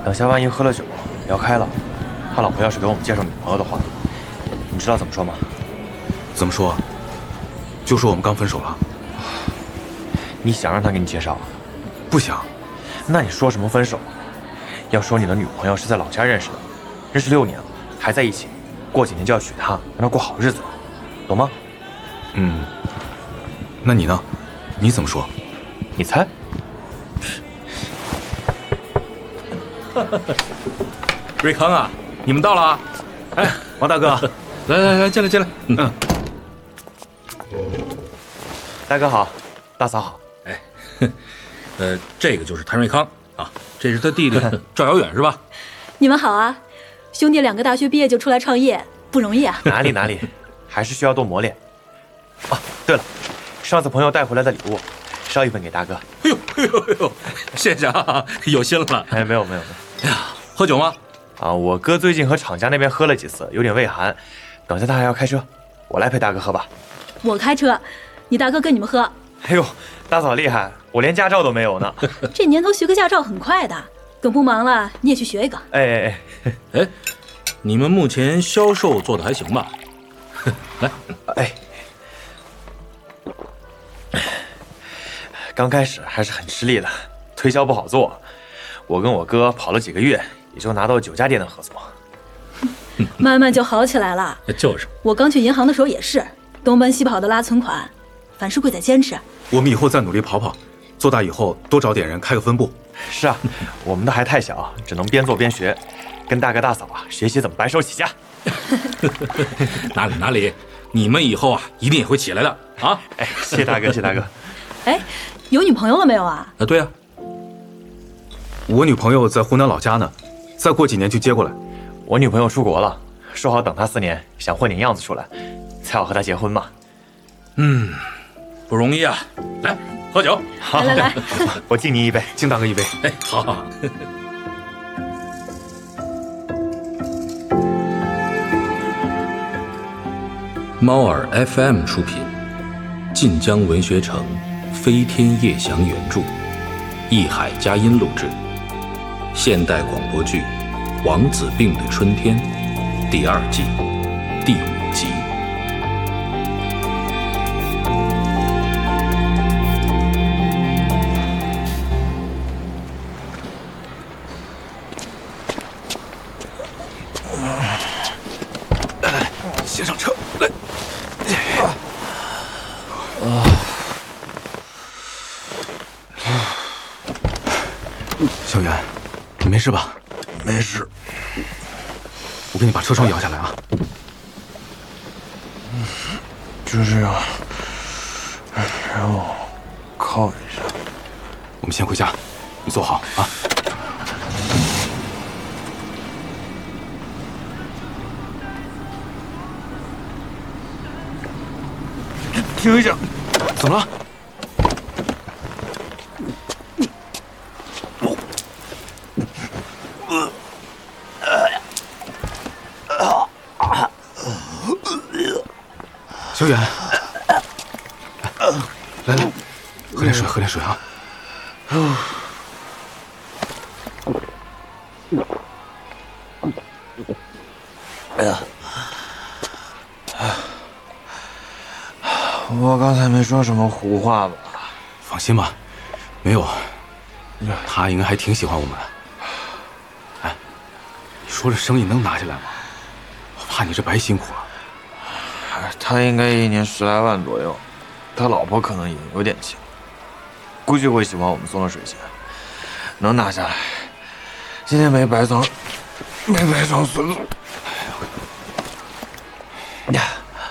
等下万一喝了酒聊开了，他老婆要是给我们介绍女朋友的话，你知道怎么说吗？ 怎么说？就说我们刚分手了。 你想让他给你介绍？ 不想。 那你说什么分手？要说你的女朋友是在老家认识的，认识6年了，还在一起，过几年就要娶她，让她过好日子，懂吗？ 那你呢？你怎么说？ 你猜？ 瑞康啊，你们到了啊！ 哎，王大哥， 来，进来。 大哥好，大嫂好。 这个就是谭瑞康啊，这是他弟弟赵遥远是吧？ 你们好啊，兄弟2个大学毕业就出来创业，不容易啊。 哪里，还是需要多磨练。啊，对了，上次朋友带回来的礼物，捎一份给大哥。 哎呦，谢谢啊，有心了。 哎，没有。 哎呀，喝酒吗？ 啊，我哥最近和厂家那边喝了几次，有点胃寒，等下他还要开车，我来陪大哥喝吧。 我开车，你大哥跟你们喝。 哎呦，大嫂厉害，我连驾照都没有呢。 这年头学个驾照很快的，等不忙了你也去学一个。 哎， 你们目前销售做的还行吧？来， 刚开始还是很吃力的，推销不好做。我跟我哥跑了几个月，也就拿到9家店的合作。 慢慢就好起来了。 就是， 我刚去银行的时候也是东奔西跑的拉存款，凡事贵在坚持。 我们以后再努力跑跑，做大以后多找点人开个分部。 是啊，我们的还太小，只能边做边学，跟大哥大嫂啊学习怎么白手起家。 哪里，你们以后啊一定也会起来的啊！ 哎，谢谢大哥。 哎，有女朋友了没有啊？ 对啊， 我女朋友在湖南老家呢，再过几年就接过来。 我女朋友出国了，说好等她4年，想混点样子出来，才好和她结婚嘛。 不容易啊！来，喝酒。 好， 来， 我敬你一杯， 敬大哥一杯。 哎，好。猫耳 FM 出品，晋江文学城飞天夜翔原著，艺海佳音录制，现代广播剧《王子病的春天》第2季第5集。 先上车来。小袁，你没事吧？ 没事。 我给你把车窗摇下来啊。 就这样，然后靠一下。 我们先回家，你坐好啊。 停一下， 怎么了？小远，来，喝点水啊！ 哎呀，我刚才没说什么胡话吧？ 放心吧，没有。他应该还挺喜欢我们的。哎，你说这生意能拿下来吗？我怕你这白辛苦了。 他应该1年10来万左右，他老婆可能也有点钱，估计会喜欢我们送的水钱，能拿下来。今天没白装孙子。呀，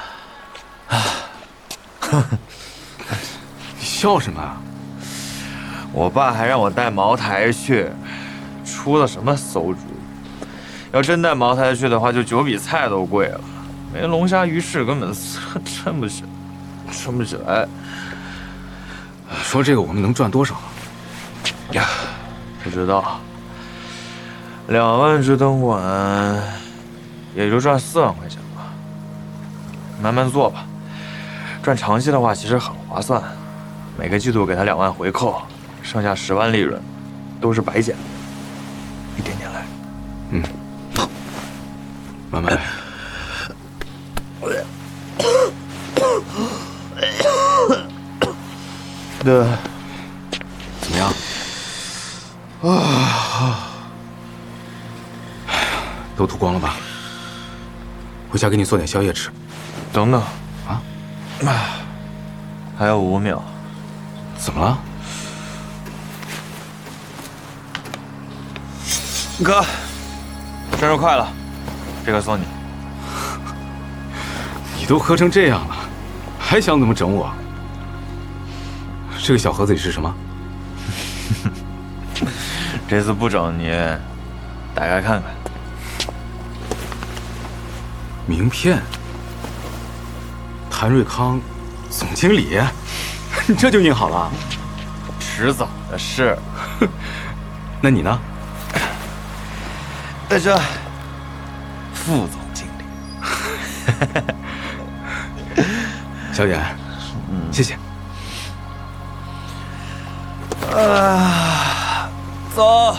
你笑什么啊？ 我爸还让我带茅台去，出了什么馊主意？要真带茅台去的话，就酒比菜都贵了。没龙虾鱼翅根本撑不起来。 你说这个我们能赚多少？ 呀，不知道。2万只灯管，也就赚4万块钱吧。慢慢做吧。赚长期的话，其实很划算。每个季度给他2万回扣，剩下10万利润，都是白捡的。一点点来。 慢慢来。怎么样？都吐光了吧？回家给你做点宵夜吃。 等等， 啊， 还有5秒。 怎么了？ 哥，生日快乐，这个送你。 你都喝成这样了，还想怎么整我？这个小盒子里是什么？ 这次不整你，打开看看。 名片。谭瑞康，总经理，你这就印好了？ 迟早的事。 那你呢？ 在这，副总经理。 小远，谢谢。 走，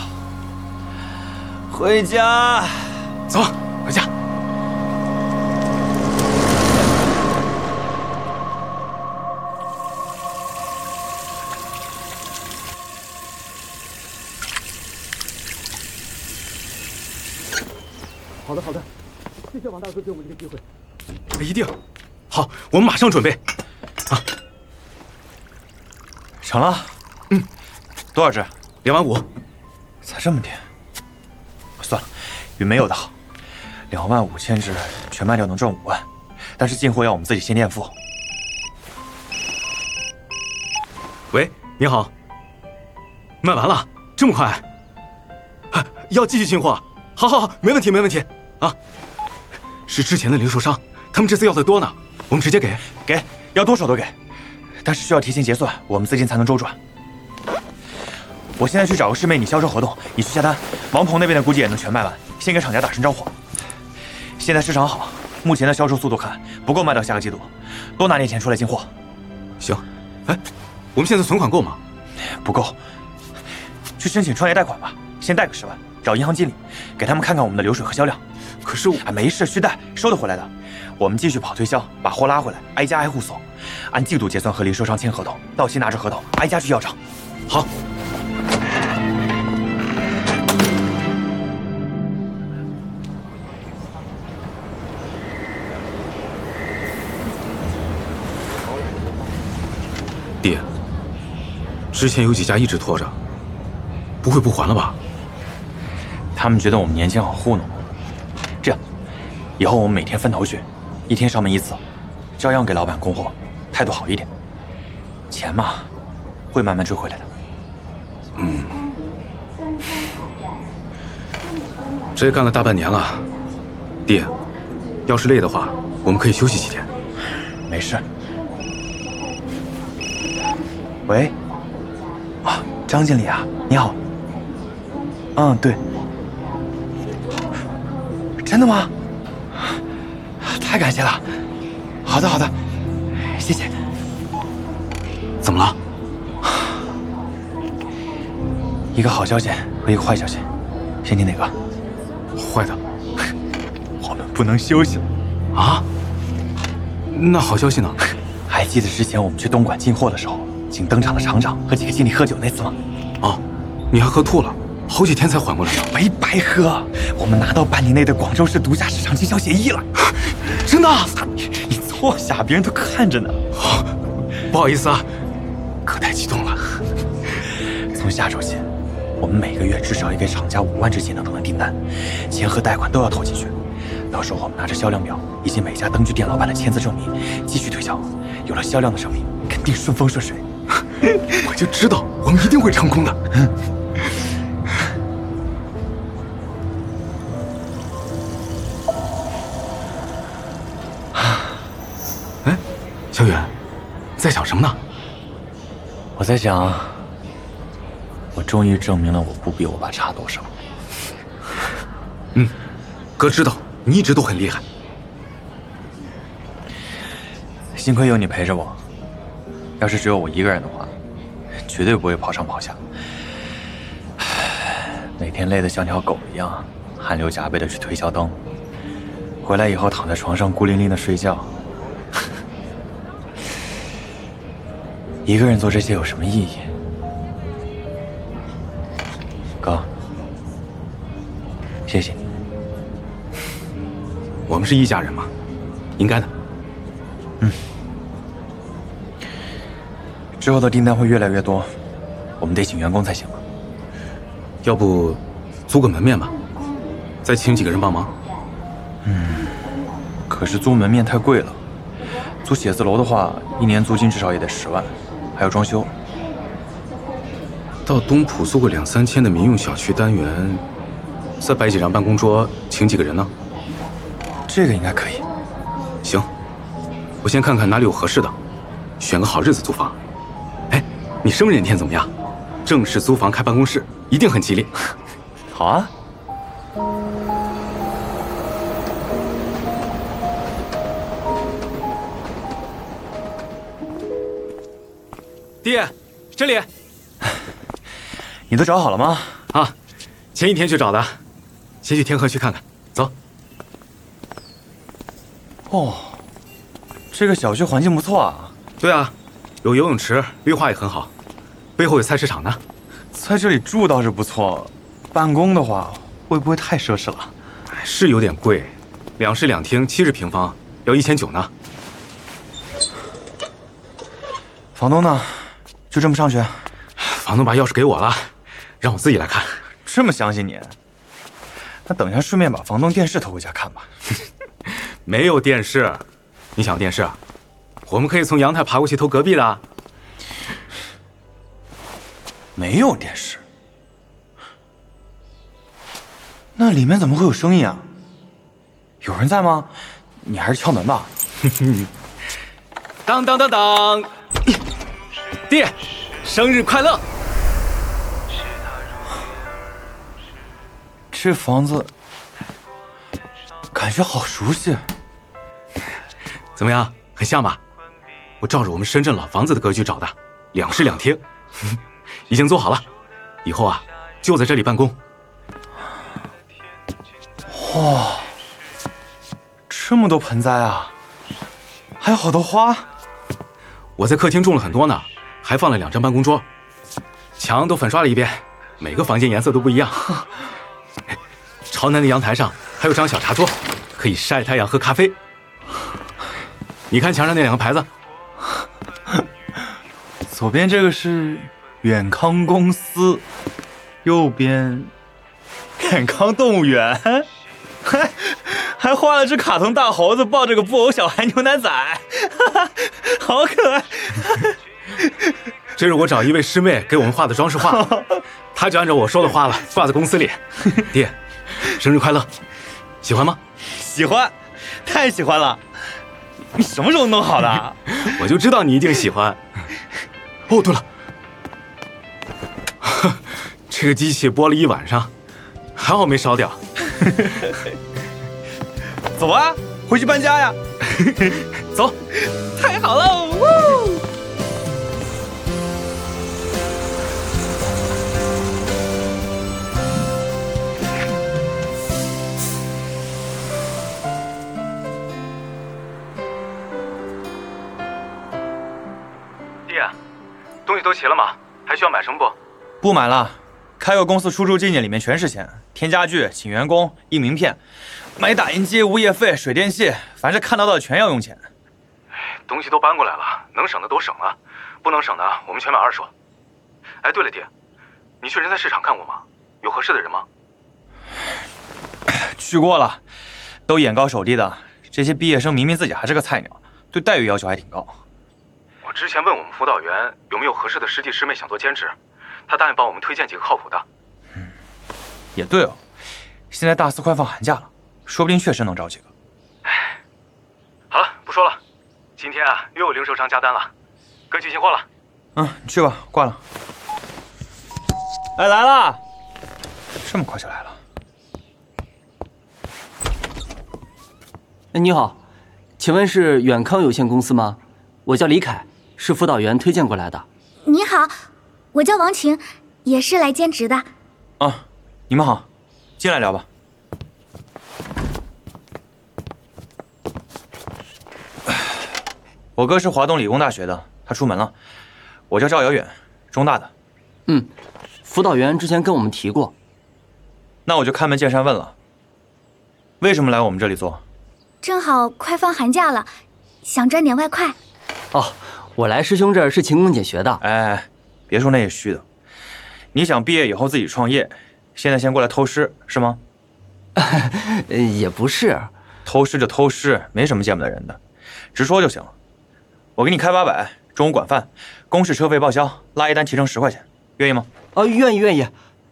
回家。 走，回家。好的，谢谢王大哥给我这个机会。一定，好，我们马上准备。啊， 成了。多少只 2万5， 才这么点。算了，比没有的好。25000只全卖掉能赚5万，但是进货要我们自己先垫付。 喂，你好。卖完了，这么快？啊，要继续进货？好，没问题啊。是之前的零售商，他们这次要的多呢，我们直接给， 要多少都给，但是需要提前结算，我们资金才能周转。我现在去找个师妹，你销售合同，你去下单。王鹏那边的估计也能全卖完，先给厂家打声招呼。现在市场好，目前的销售速度看不够卖到下个季度，多拿点钱出来进货。 行，哎，我们现在存款够吗？ 不够，去申请创业贷款吧，先贷个10万，找银行经理，给他们看看我们的流水和销量。 可是我没事，续贷收得回来的。我们继续跑推销，把货拉回来，挨家挨户送，按季度结算和零售商签合同，到期拿着合同挨家去要账。 好。爹，之前有几家一直拖着，不会不还了吧？ 他们觉得我们年轻好糊弄。这样，以后我们每天分头去，1天上门1次，照样给老板供货，态度好一点。钱嘛，会慢慢追回来的。 这也干了大半年了，爹，要是累的话，我们可以休息几天。 没事。喂，张经理啊，你好。对。真的吗？太感谢了。好的，谢谢。 怎么了？ 一个好消息和一个坏消息，先听哪个？ 坏的。 我们不能休息了。 啊？那好消息呢？ 还记得之前我们去东莞进货的时候，请登场的厂长和几个经理喝酒那次吗？ 哦，你还喝吐了，好几天才缓过来呢。 没白喝，我们拿到半年内的广州市独家市场经销协议了。 真的？ 你坐下，别人都看着呢。 不好意思啊，可太激动了。 从下周起，我们每个月至少要给厂家5万只节能灯的订单，钱和贷款都要投进去。到时候我们拿着销量表以及每家灯具店老板的签字证明，继续推销。有了销量的证明，肯定顺风顺水。 我就知道我们一定会成功的。哎，小远，在想什么呢？ 我在想，我终于证明了我不比我爸差多少。 哥知道你一直都很厉害。 幸亏有你陪着我，要是只有我一个人的话，绝对不会跑上跑下，每天累得像条狗一样，汗流浃背的去推销灯， 回来以后躺在床上孤零零的睡觉，一个人做这些有什么意义？哥，谢谢你。 我们是一家人嘛，应该的。 之后的订单会越来越多，我们得请员工才行了。 要不租个门面吧，再请几个人帮忙。 可是租门面太贵了，租写字楼的话，一年租金至少也得10万，还有装修。 到东浦租个2、3千的民用小区单元，再摆几张办公桌，请几个人呢？ 这个应该可以。 行，我先看看哪里有合适的，选个好日子租房。哎，你生日那天怎么样？正式租房开办公室，一定很吉利。 好啊。 爹，这里。 你都找好了吗？ 啊，前一天去找的，先去天河区看看。走。 哦，这个小区环境不错啊。 对啊，有游泳池，绿化也很好，背后有菜市场呢。 在这里住倒是不错，办公的话会不会太奢侈了？ 是有点贵，2室2厅70平方，要1900呢。 房东呢？就这么上去？ 房东把钥匙给我了，让我自己来看。 这么相信你？那等一下顺便把房东电视偷回家看吧。 没有电视，你想要电视啊？我们可以从阳台爬过去偷隔壁的。 没有电视，那里面怎么会有声音啊？有人在吗？你还是敲门吧。 当当当当，爹，生日快乐！ 这房子感觉好熟悉。 怎么样，很像吧？我照着我们深圳老房子的格局找的，2室2厅，已经做好了，以后啊就在这里办公。 哇，这么多盆栽啊，还有好多花。 我在客厅种了很多呢，还放了2张办公桌，墙都粉刷了一遍，每个房间颜色都不一样。朝南的阳台上还有张小茶桌，可以晒太阳喝咖啡。你看墙上那2个牌子， 左边这个是远康公司，右边远康动物园，还画了只卡通大猴子抱着个布偶小孩牛奶仔，好可爱。 这是我找一位师妹给我们画的装饰画，她就按照我说的画了，挂在公司里。爹，生日快乐！喜欢吗？ 喜欢，太喜欢了。你什么时候弄好的？ 我就知道你一定喜欢。哦，对了，这个机器播了1晚上，还好没烧掉。 走啊，回去搬家呀！ 走， 太好了！ 爹，东西都齐了吗？还需要买什么不？ 不买了，开个公司出租进去，里面全是钱，添家具、请员工、印名片、买打印机、物业费、水电气，凡是看得到的全要用钱。 东西都搬过来了，能省的都省了，不能省的我们全买2手。哎，对了，爹，你去人才市场看过吗？有合适的人吗？ 去过了，都眼高手低的，这些毕业生明明自己还是个菜鸟，对待遇要求还挺高。 我之前问我们辅导员有没有合适的师弟师妹想做兼职，他答应帮我们推荐几个靠谱的。 也对哦，现在大4快放寒假了，说不定确实能找几个。 好了，不说了，今天啊又有零售商加单了，该去进货了。 你去吧，挂了。哎，来啦！这么快就来了？ 你好，请问是远康有限公司吗？我叫李凯，是辅导员推荐过来的。 你好，我叫王晴，也是来兼职的。 啊，你们好，进来聊吧。 我哥是华东理工大学的，他出门了。我叫赵遥远，中大的。 辅导员之前跟我们提过。 那我就开门见山问了，为什么来我们这里做？ 正好快放寒假了，想赚点外快。 哦，我来师兄这儿是勤工俭学的。 哎，别说那些虚的。你想毕业以后自己创业，现在先过来偷师是吗？ 也不是， 偷师就偷师，没什么见不得人的，直说就行了。我给你开800，中午管饭，公事车费报销，拉一单提成10块钱，愿意吗？ 愿意。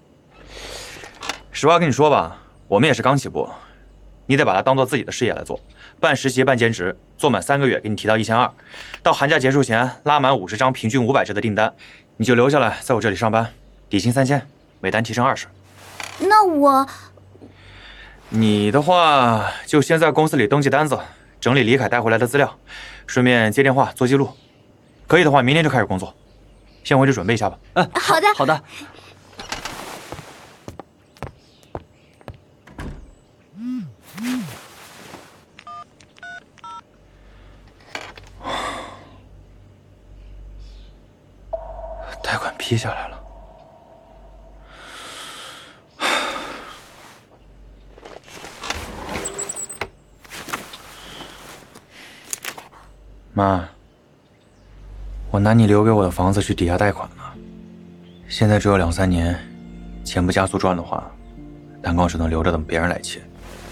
实话跟你说吧，我们也是刚起步，你得把它当做自己的事业来做，办实习办兼职，做满3个月给你提到1200，到寒假结束前拉满50张平均500只的订单，你就留下来在我这里上班，底薪3000，每单提成20。 那你的话就先在公司里登记单子，整理李凯带回来的资料，顺便接电话做记录。可以的话，明天就开始工作。先回去准备一下吧。 好的。 好的。 贷款批下来了。妈，我拿你留给我的房子去抵押贷款了，现在只有2、3年，钱不加速赚的话，蛋糕只能留着等别人来切。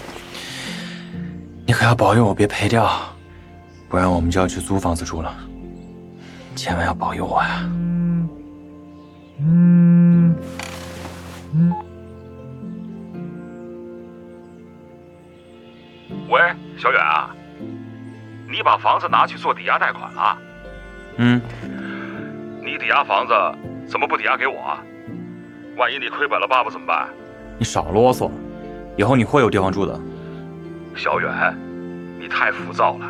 你可要保佑我别赔掉，不然我们就要去租房子住了。千万要保佑我呀！ 喂，小远啊，你把房子拿去做抵押贷款了？你抵押房子怎么不抵押给我啊？万一你亏本了，爸爸怎么办？ 你少啰嗦，以后你会有地方住的。 小远，你太浮躁了。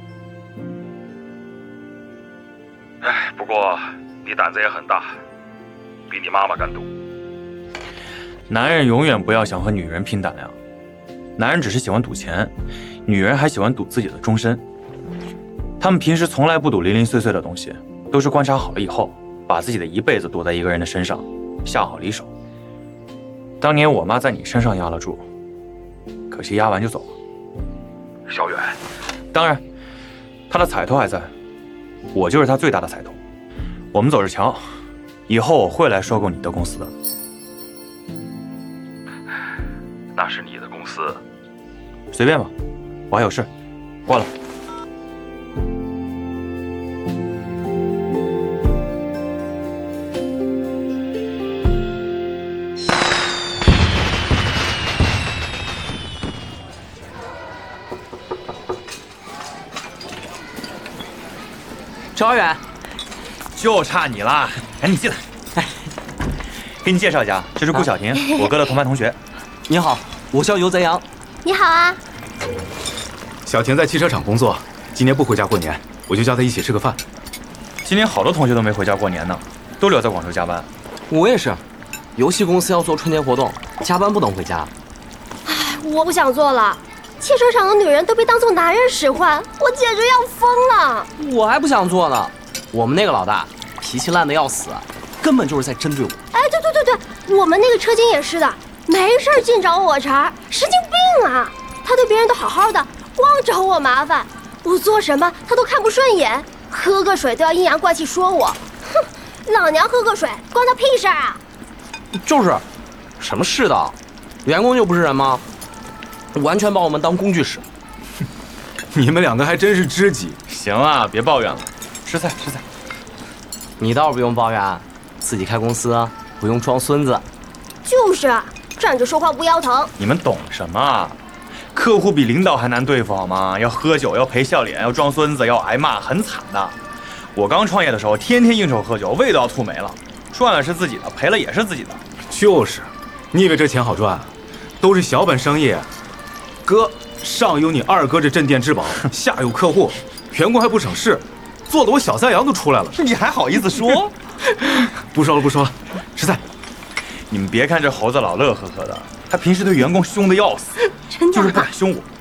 哎，不过你胆子也很大，比你妈妈敢赌。 男人永远不要想和女人拼胆量，男人只是喜欢赌钱，女人还喜欢赌自己的终身。他们平时从来不赌零零碎碎的东西，都是观察好了以后，把自己的一辈子赌在一个人的身上，下好离手。当年我妈在你身上压了注，可惜压完就走了。 小远， 当然，她的彩头还在，我就是她最大的彩头。我们走着瞧，以后我会来收购你的公司的。 那是你的公司。 随便吧，我还有事，挂了。 赵远， 就差你了，赶紧进来。给你介绍一下，这是顾晓婷，我哥的同班同学。 你好，我叫游泽阳。 你好啊。 小婷在汽车厂工作，今年不回家过年，我就叫她一起吃个饭。 今年好多同学都没回家过年呢，都留在广州加班。 我也是，游戏公司要做春节活动，加班不能回家。 我不想做了，汽车厂的女人都被当做男人使唤，我简直要疯了。 我还不想做呢，我们那个老大脾气烂得要死，根本就是在针对我。 哎，对，我们那个车经也是的，没事净找我茬，神经病啊！他对别人都好好的，光找我麻烦，我做什么他都看不顺眼，喝个水都要阴阳怪气说我。哼，老娘喝个水关他屁事啊！ 就是，什么世道？员工就不是人吗？完全把我们当工具使。 你们两个还真是知己。 行啊，别抱怨了，吃菜。 你倒是不用抱怨，自己开公司不用装孙子。 就是站着说话不腰疼。 你们懂什么啊？客户比领导还难对付好吗？要喝酒，要赔笑脸，要装孙子，要挨骂，很惨的。我刚创业的时候，天天应酬喝酒，胃都要吐没了。赚了是自己的，赔了也是自己的。 就是，你以为这钱好赚？都是小本生意。哥，上有你二哥这镇店之宝，下有客户，员工还不省事，做得我小三阳都出来了。 你还好意思说？ 不说了，吃菜。 你们别看这猴子老乐呵呵的，他平时对员工凶得要死，就是不敢凶我。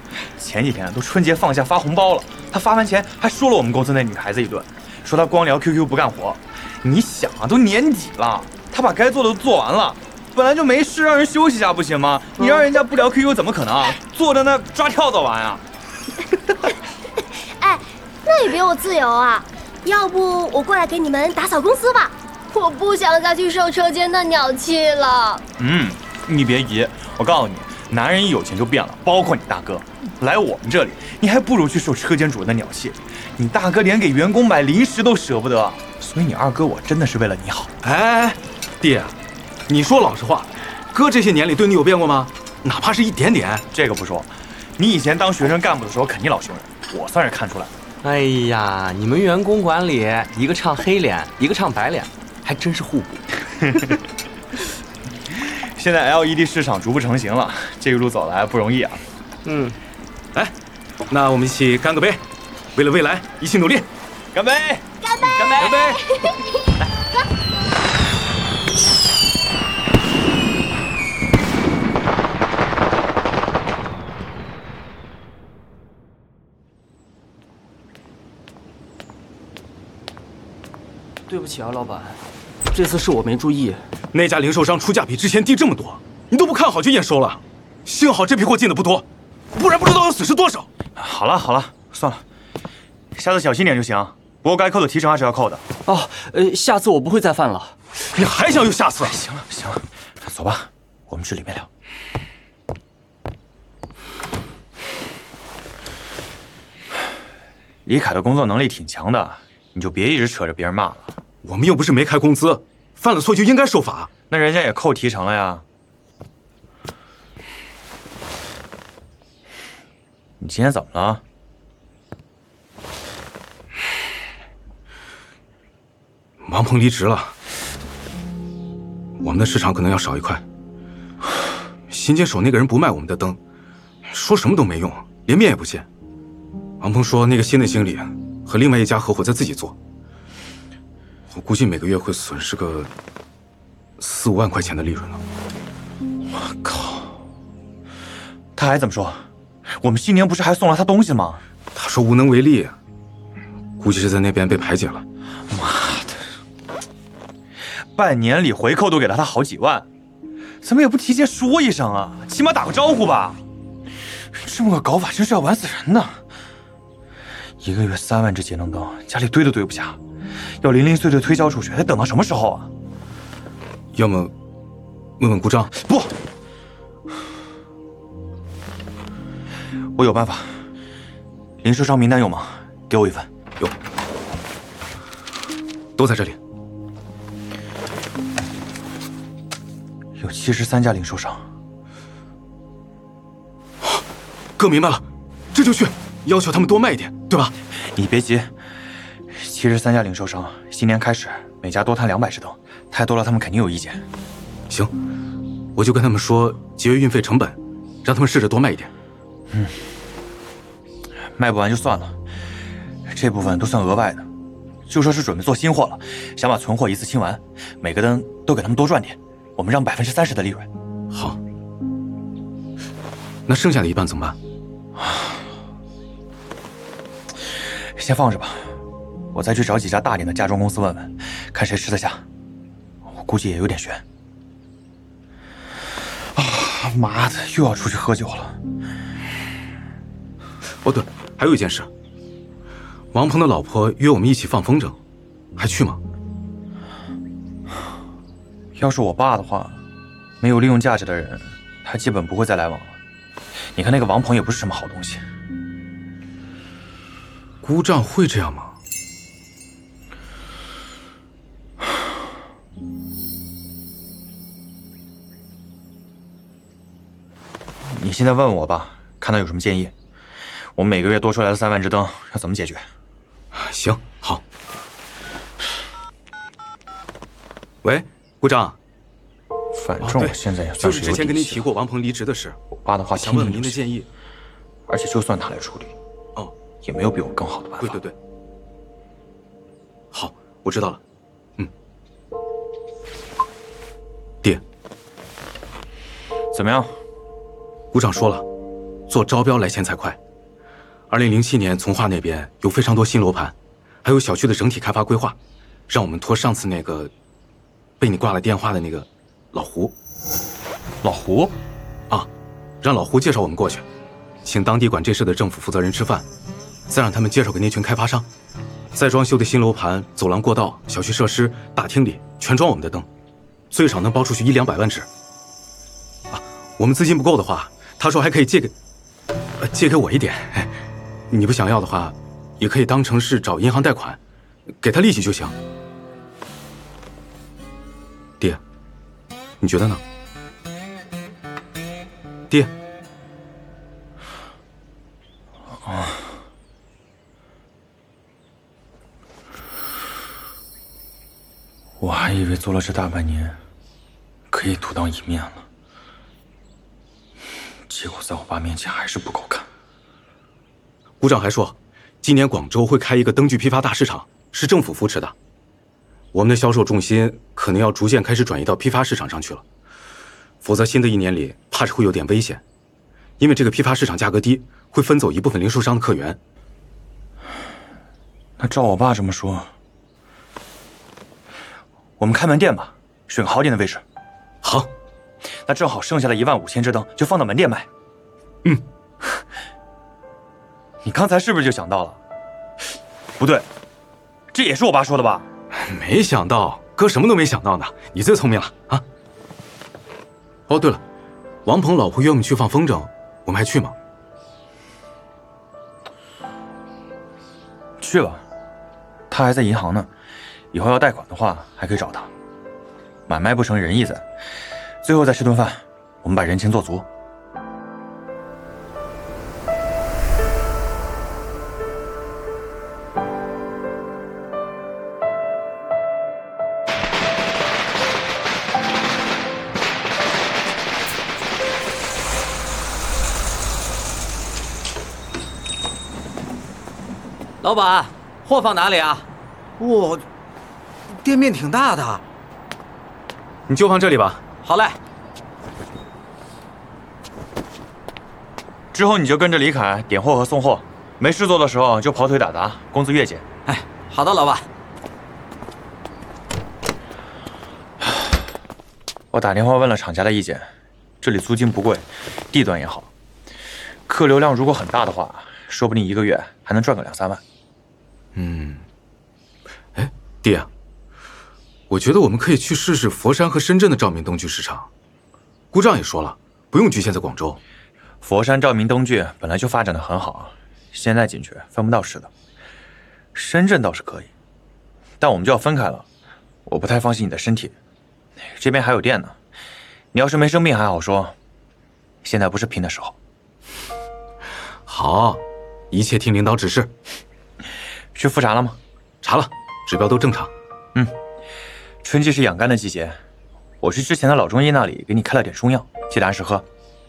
前几天都春节放假发红包了，他发完钱还说了我们公司那女孩子一顿，说他光聊 QQ 不干活。你想啊，都年底了，他把该做的都做完了，本来就没事，让人休息一下不行吗？你让人家不聊 QQ 怎么可能？坐着那抓跳蚤玩啊！ 哎，那也别我自由啊！要不我过来给你们打扫公司吧？我不想再去受车间的鸟气了。 你别急，我告诉你，男人一有钱就变了，包括你大哥。来我们这里，你还不如去受车间主任的鸟气。你大哥连给员工买零食都舍不得，所以你二哥我真的是为了你好。 哎，爹，你说老实话，哥这些年里对你有变过吗？哪怕是一点点。 这个不说，你以前当学生干部的时候肯定老凶人，我算是看出来了。 哎呀，你们员工管理一个唱黑脸，一个唱白脸，还真是互补。 现在 LED 市场逐步成型了，这一路走来不容易啊。 哎，那我们一起干个杯，为了未来一起努力， 干杯！ 干杯！ 干杯！干杯！ 对不起啊，老板，这次是我没注意。 那家零售商出价比之前低这么多，你都不看好就验收了。幸好这批货进的不多，不然不知道要损失多少。 好了好了，算了，下次小心点就行。不过该扣的提成还是要扣的。 哦，下次我不会再犯了。 你还想有下次？ 行了行了，走吧，我们去里面聊。李凯的工作能力挺强的，你就别一直扯着别人骂了。 我们又不是没开工资，犯了错就应该受罚。 那人家也扣提成了呀。你今天怎么了？ 王鹏离职了，我们的市场可能要少一块。新接手那个人不卖我们的灯，说什么都没用，连面也不见。王鹏说那个新的经理和另外一家合伙在自己做，我估计每个月会损失个4、5万块钱的利润了。 我靠！他还怎么说？我们新年不是还送了他东西吗？ 他说无能为力，估计是在那边被排解了。 妈的！半年里回扣都给了他好几万，怎么也不提前说一声啊？起码打个招呼吧。这么个搞法真是要玩死人的。一个月3万只节能灯，家里堆都堆不下，要零零碎碎推销出去，得等到什么时候啊？ 要么问问顾章。 不，我有办法。零售商名单有吗？给我一份。 有，都在这里。 有73家零售商。 哥明白了，这就去，要求他们多卖一点，对吧？ 你别急，73家零售商，新年开始每家多摊200只灯，太多了他们肯定有意见。 行，我就跟他们说节约运费成本，让他们试着多卖一点。 卖不完就算了，这部分都算额外的。就说是准备做新货了，想把存货一次清完，每个灯都给他们多赚点，我们让30%的利润。 好，那剩下的一半怎么办？ 先放着吧，我再去找几家大点的家装公司问问，看谁吃得下。我估计也有点悬。啊，妈的，又要出去喝酒了。 哦对，还有一件事，王鹏的老婆约我们一起放风筝，还去吗？ 要是我爸的话，没有利用价值的人，他基本不会再来往了。你看那个王鹏也不是什么好东西。 姑丈会这样吗？ 你现在问问我吧，看他有什么建议。我们每个月多出来的3万只灯要怎么解决？ 行，好。喂，姑丈。 反正我现在也算就是之前跟您提过王鹏离职的事， 我爸的话想问问您的建议。 而且就算他来处理，也没有比我更好的办法。 对。好，我知道了。爹， 怎么样？ 姑丈说了， 做招标来钱才快。2007年从化那边有非常多新楼盘，还有小区的整体开发规划，让我们托上次那个被你挂了电话的那个老胡。 老胡？ 啊，让老胡介绍我们过去，请当地管这事的政府负责人吃饭，再让他们介绍给那群开发商。再装修的新楼盘、走廊、过道、小区设施、大厅里全装我们的灯，最少能包出去100-200万只。啊，我们资金不够的话，他说还可以借给我一点。你不想要的话，也可以当成是找银行贷款，给他利息就行。爹，你觉得呢？爹。 我还以为做了这大半年，可以独当一面了，结果在我爸面前还是不够看。 股长还说，今年广州会开一个灯具批发大市场，是政府扶持的。我们的销售重心可能要逐渐开始转移到批发市场上去了，否则新的1年里怕是会有点危险，因为这个批发市场价格低，会分走一部分零售商的客源。 那照我爸这么说，我们开门店吧，选个好点的位置。 好， 那正好剩下的15000只灯就放到门店卖。 嗯。 你刚才是不是就想到了？不对，这也是我爸说的吧？ 没想到，哥什么都没想到呢，你最聪明了啊！哦，对了，王鹏老婆约我们去放风筝，我们还去吗？ 去吧，他还在银行呢，以后要贷款的话还可以找他。买卖不成仁义在，最后再吃顿饭，我们把人情做足。 老板，货放哪里啊？ 哇，店面挺大的。 你就放这里吧。 好嘞。 之后你就跟着李凯点货和送货，没事做的时候就跑腿打杂，工资月结。 哎，好的，老板。 我打电话问了厂家的意见，这里租金不贵，地段也好，客流量如果很大的话，说不定1个月还能赚个2-3万。 哎，爹，我觉得我们可以去试试佛山和深圳的照明灯具市场。顾丈也说了，不用局限在广州。 佛山照明灯具本来就发展的很好，现在进去分不到市的。深圳倒是可以，但我们就要分开了，我不太放心你的身体。这边还有店呢，你要是没生病还好说，现在不是拼的时候。 好，一切听领导指示。 去复查了吗？ 查了，指标都正常。 春季是养肝的季节，我去之前的老中医那里给你开了点中药，记得按时喝。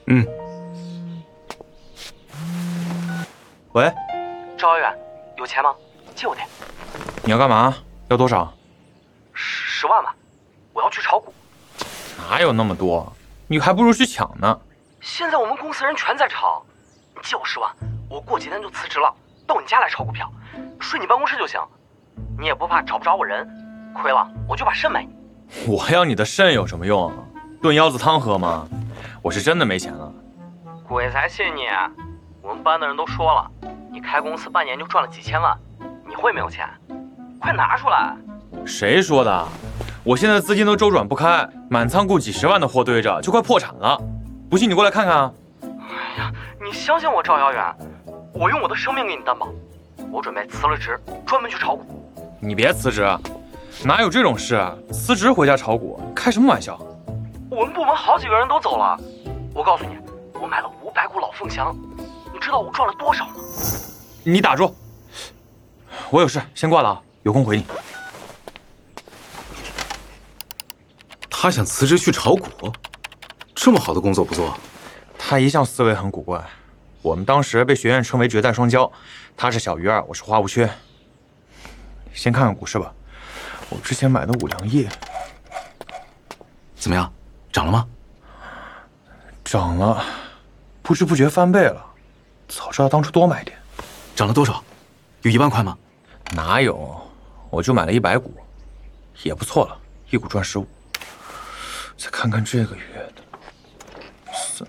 喂， 赵小远，有钱吗？借我点。 你要干嘛？要多少 10万吧，我要去炒股。 哪有那么多？你还不如去抢呢。 现在我们公司人全在炒，你借我10万，我过几天就辞职了，到你家来炒股票，睡你办公室就行。你也不怕找不着我人，亏了我就把肾卖你。 我要你的肾有什么用啊？炖腰子汤喝吗？我是真的没钱了。 鬼才信你！我们班的人都说了，你开公司半年就赚了几千万，你会没有钱？快拿出来！ 谁说的？我现在资金都周转不开，满仓库几10万的货堆着，就快破产了。不信你过来看看啊！ 哎呀，你相信我，赵小远，我用我的生命给你担保，我准备辞了职，专门去炒股。 你别辞职，哪有这种事？辞职回家炒股，开什么玩笑？ 我们部门好几个人都走了，我告诉你，我买了500股老凤祥，你知道我赚了多少吗？ 你打住！我有事，先挂了啊，有空回你。 他想辞职去炒股，这么好的工作不做？ 他一向思维很古怪，我们当时被学院称为绝代双骄，他是小鱼儿，我是花无缺。先看看股市吧，我之前买的五粮液怎么样？涨了吗？ 涨了，不知不觉翻倍了。 早知道当初多买点。 涨了多少？有1万块吗？ 哪有，我就买了100股，也不错了，1股赚15。再看看这个月的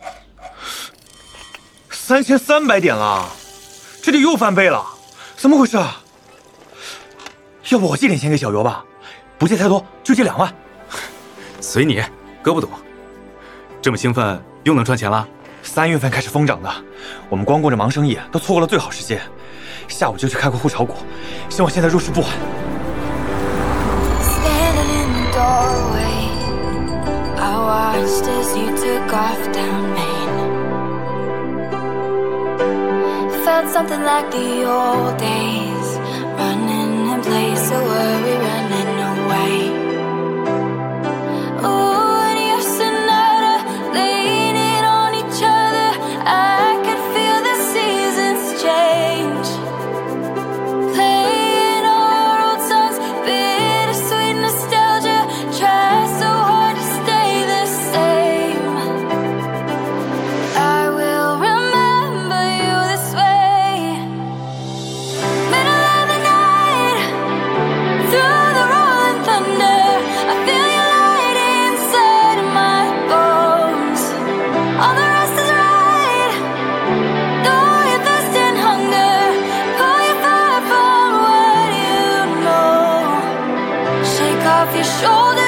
，3300点了，这里又翻倍了，怎么回事啊？要不我借点钱给小尤吧，不借太多，就借2万。 随你，哥不懂。这么兴奋，又能赚钱了 ？3月份开始疯涨的，我们光顾着忙生意，都错过了最好时间。下午就去开个户炒股，希望现在入市不晚。 Off your shoulder